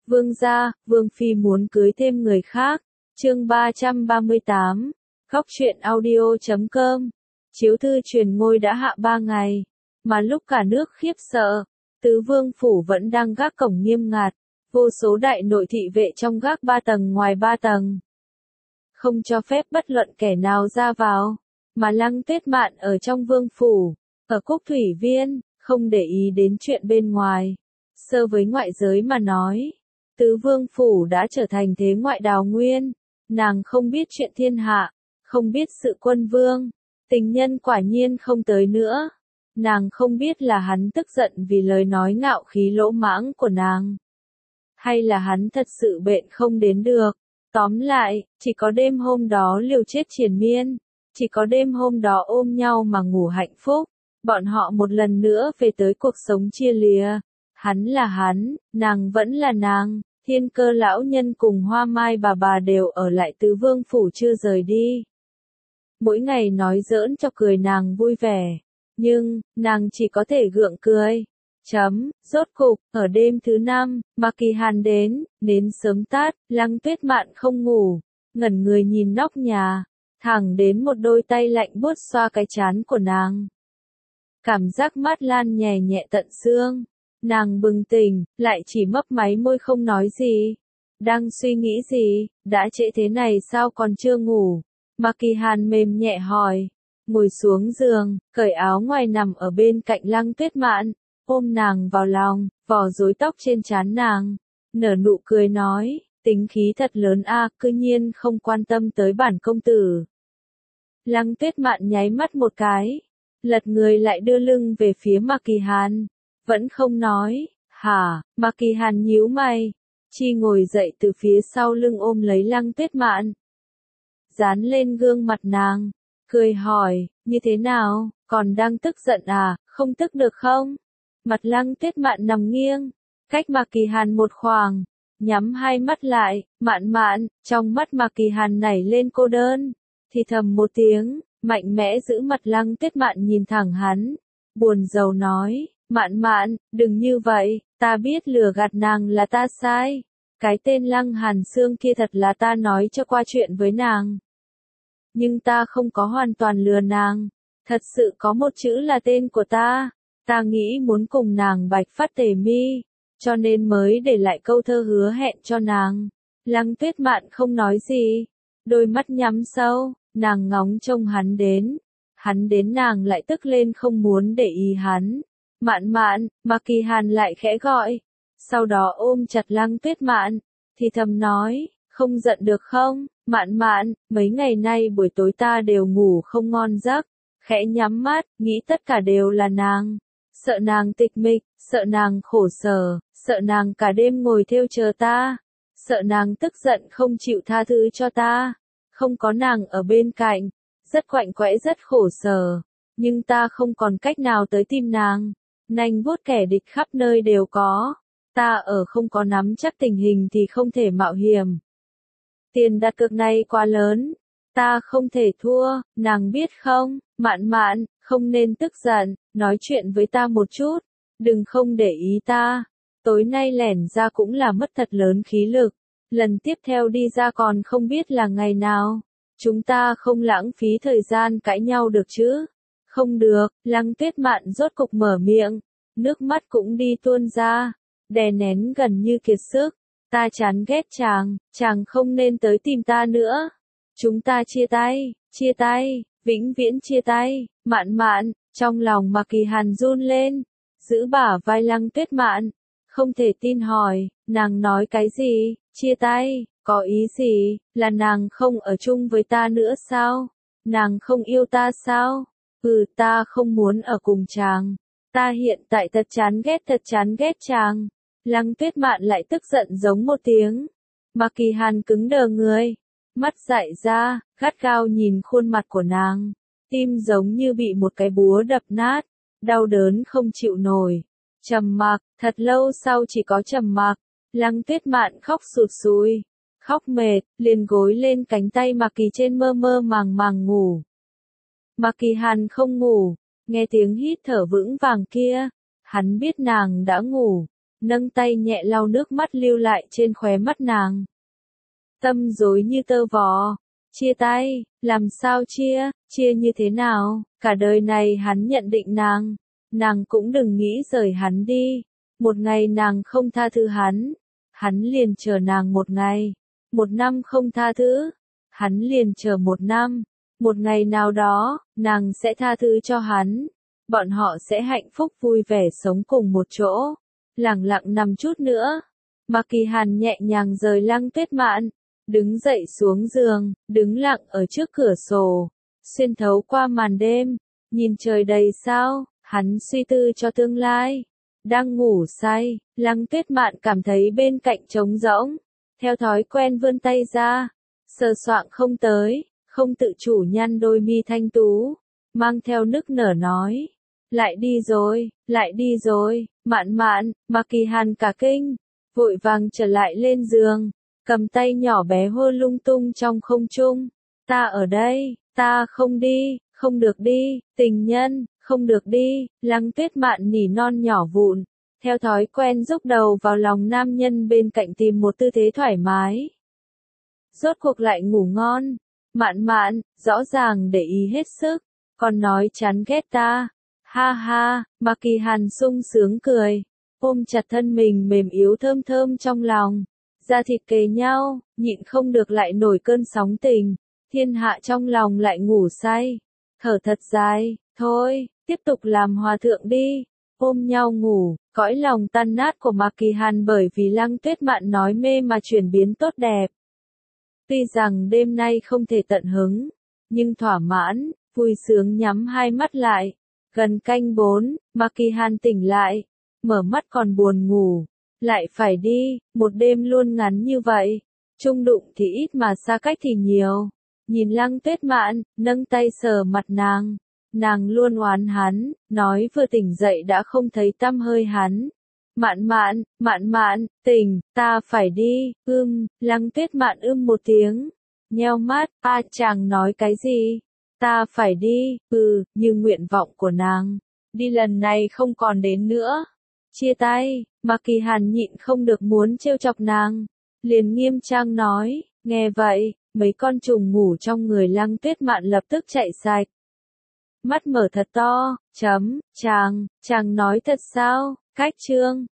Vương gia, Vương Phi muốn cưới thêm người khác. Chương 338. Góc truyện audio.com. Chiếu thư truyền ngôi đã hạ 3 ngày, mà lúc cả nước khiếp sợ, Tứ Vương phủ vẫn đang gác cổng nghiêm ngặt, vô số đại nội thị vệ trong gác 3 tầng ngoài 3 tầng. Không cho phép bất luận kẻ nào ra vào, mà Lăng Tuyết Mạn ở trong Vương phủ, ở Cúc Thủy Viên, không để ý đến chuyện bên ngoài. Sơ với ngoại giới mà nói, Tứ Vương phủ đã trở thành thế ngoại đào nguyên, nàng không biết chuyện thiên hạ, không biết sự quân vương, tình nhân quả nhiên không tới nữa. Nàng không biết là hắn tức giận vì lời nói ngạo khí lỗ mãng của nàng, hay là hắn thật sự bệnh không đến được. Tóm lại, chỉ có đêm hôm đó liều chết triền miên, chỉ có đêm hôm đó ôm nhau mà ngủ hạnh phúc, bọn họ một lần nữa về tới cuộc sống chia lìa. Hắn là hắn, nàng vẫn là nàng, Thiên Cơ lão nhân cùng Hoa Mai bà đều ở lại Tứ Vương phủ chưa rời đi. Mỗi ngày nói giỡn cho cười nàng vui vẻ, nhưng, nàng chỉ có thể gượng cười. Rốt cục, ở đêm thứ 5, mà Kỳ Hàn đến, nến sớm tắt, Lăng Tuyết Mạn không ngủ, ngẩn người nhìn nóc nhà, thẳng đến một đôi tay lạnh buốt xoa cái trán của nàng. Cảm giác mát lan nhẹ nhẹ tận xương, nàng bừng tỉnh, lại chỉ mấp máy môi không nói gì. Đang suy nghĩ gì, đã trễ thế này sao còn chưa ngủ? Mà Kỳ Hàn mềm nhẹ hỏi, ngồi xuống giường, cởi áo ngoài nằm ở bên cạnh Lăng Tuyết Mạn, ôm nàng vào lòng, vò rối tóc trên trán nàng, nở nụ cười nói, tính khí thật lớn a, cư nhiên không quan tâm tới bản công tử. Lăng Tuyết Mạn nháy mắt một cái, lật người lại đưa lưng về phía Mạc Kỳ Hàn, vẫn không nói. Hả? Mạc Kỳ Hàn nhíu mày, chi ngồi dậy từ phía sau lưng ôm lấy Lăng Tuyết Mạn, dán lên gương mặt nàng, cười hỏi, như thế nào, còn đang tức giận à, không tức được không? Mặt Lăng Tuyết Mạn nằm nghiêng, cách Mạc Kỳ Hàn một khoảng, nhắm hai mắt lại, Mạn Mạn, trong mắt Mạc Kỳ Hàn nảy lên cô đơn, thì thầm một tiếng, mạnh mẽ giữ mặt Lăng Tuyết Mạn nhìn thẳng hắn, buồn rầu nói, Mạn Mạn, đừng như vậy, ta biết lừa gạt nàng là ta sai, cái tên Lăng Hàn Xương kia thật là ta nói cho qua chuyện với nàng. Nhưng ta không có hoàn toàn lừa nàng, thật sự có một chữ là tên của ta nghĩ muốn cùng nàng bạch phát tề mi, cho nên mới để lại câu thơ hứa hẹn cho nàng. Lăng Tuyết Mạn không nói gì, đôi mắt nhắm sâu, nàng ngóng trông hắn đến nàng lại tức lên không muốn để ý hắn. Mạn Mạn, mà Kỳ Hàn lại khẽ gọi, sau đó ôm chặt Lăng Tuyết Mạn, thì thầm nói, không giận được không, Mạn Mạn, mấy ngày nay buổi tối ta đều ngủ không ngon giấc, khẽ nhắm mắt, nghĩ tất cả đều là nàng, sợ nàng tịch mịch, sợ nàng khổ sở, sợ nàng cả đêm ngồi thêu chờ ta, sợ nàng tức giận không chịu tha thứ cho ta, không có nàng ở bên cạnh, rất quạnh quẽ rất khổ sở, nhưng ta không còn cách nào tới tìm nàng, nanh vuốt kẻ địch khắp nơi đều có, ta ở không có nắm chắc tình hình thì không thể mạo hiểm. Tiền đặt cược này quá lớn, ta không thể thua, nàng biết không, Mạn Mạn, không nên tức giận, nói chuyện với ta một chút, đừng không để ý ta, tối nay lẻn ra cũng là mất thật lớn khí lực, lần tiếp theo đi ra còn không biết là ngày nào, chúng ta không lãng phí thời gian cãi nhau được chứ? Không được, Lăng Tuyết Mạn rốt cục mở miệng, nước mắt cũng đi tuôn ra, đè nén gần như kiệt sức. Ta chán ghét chàng không nên tới tìm ta nữa. Chúng ta chia tay, vĩnh viễn chia tay. Mạn Mạn, trong lòng Mạc Kỳ Hàn run lên, giữ bả vai Lăng Tuyết Mạn, không thể tin hỏi, nàng nói cái gì, chia tay, có ý gì, là nàng không ở chung với ta nữa sao? Nàng không yêu ta sao? Ta không muốn ở cùng chàng. Ta hiện tại thật chán ghét chàng. Lăng Tuyết Mạn lại tức giận giống một tiếng. Mạc Kỳ Hàn cứng đờ người, mắt dại ra, gắt gao nhìn khuôn mặt của nàng, tim giống như bị một cái búa đập nát, đau đớn không chịu nổi. Trầm mặc, thật lâu sau chỉ có trầm mặc, Lăng Tuyết Mạn khóc sụt sùi, khóc mệt, liền gối lên cánh tay Mạc Kỳ trên mơ mơ màng màng ngủ. Mạc Kỳ Hàn không ngủ, nghe tiếng hít thở vững vàng kia, hắn biết nàng đã ngủ, nâng tay nhẹ lau nước mắt lưu lại trên khóe mắt nàng. Tâm rối như tơ vò. Chia tay, làm sao chia như thế nào, cả đời này hắn nhận định nàng cũng đừng nghĩ rời hắn đi. Một ngày nàng không tha thứ hắn liền chờ nàng một ngày. Một năm không tha thứ, hắn liền chờ một năm. Một ngày nào đó, nàng sẽ tha thứ cho hắn. Bọn họ sẽ hạnh phúc vui vẻ sống cùng một chỗ. Lẳng lặng nằm chút nữa. Mạc Kỳ Hàn nhẹ nhàng rời Lăng Tuyết Mạn. Đứng dậy xuống giường, đứng lặng ở trước cửa sổ. Xuyên thấu qua màn đêm. Nhìn trời đầy sao, hắn suy tư cho tương lai. Đang ngủ say, Lăng Tuyết Mạn cảm thấy bên cạnh trống rỗng. Theo thói quen vươn tay ra. Sờ soạng không tới, không tự chủ nhăn đôi mi thanh tú. Mang theo nức nở nói. Lại đi rồi, Mạn, Mạc Kỳ Hàn cả kinh. Vội vàng trở lại lên giường. Cầm tay nhỏ bé hô lung tung trong không trung. Ta ở đây, ta không đi, không được đi, tình nhân, không được đi. Lăng Tuyết Mạn nỉ non nhỏ vụn. Theo thói quen dốc đầu vào lòng nam nhân bên cạnh tìm một tư thế thoải mái. Rốt cuộc lại ngủ ngon. Mạn, rõ ràng để ý hết sức. Còn nói chán ghét ta. Ha ha, Mạc Kỳ Hàn sung sướng cười. Ôm chặt thân mình mềm yếu thơm thơm trong lòng. Da thịt kề nhau, nhịn không được lại nổi cơn sóng tình. Thiên hạ trong lòng lại ngủ say. Thở thật dài, thôi, tiếp tục làm hòa thượng đi. Ôm nhau ngủ, cõi lòng tan nát của Mạc Kỳ Hàn bởi vì Lăng Tuyết Mạn nói mê mà chuyển biến tốt đẹp. Tuy rằng đêm nay không thể tận hứng, nhưng thỏa mãn, vui sướng nhắm hai mắt lại. Gần canh 4, Mạc Kỳ Hàn tỉnh lại, mở mắt còn buồn ngủ. Lại phải đi, một đêm luôn ngắn như vậy. Chung đụng thì ít mà xa cách thì nhiều. Nhìn Lăng Tuyết Mạn, nâng tay sờ mặt nàng. Nàng luôn oán hắn, nói vừa tỉnh dậy đã không thấy tăm hơi hắn. Mạn, tỉnh, ta phải đi, Lăng Tuyết Mạn một tiếng. Nheo mắt, chàng nói cái gì? Ta phải đi, như nguyện vọng của nàng. Đi lần này không còn đến nữa. Chia tay, Mạc Kỳ Hàn nhịn không được muốn trêu chọc nàng. Liền nghiêm trang nói, nghe vậy, mấy con trùng ngủ trong người Lăng Tuyết Mạn lập tức chạy sạch. Mắt mở thật to, chàng nói thật sao, cách chương.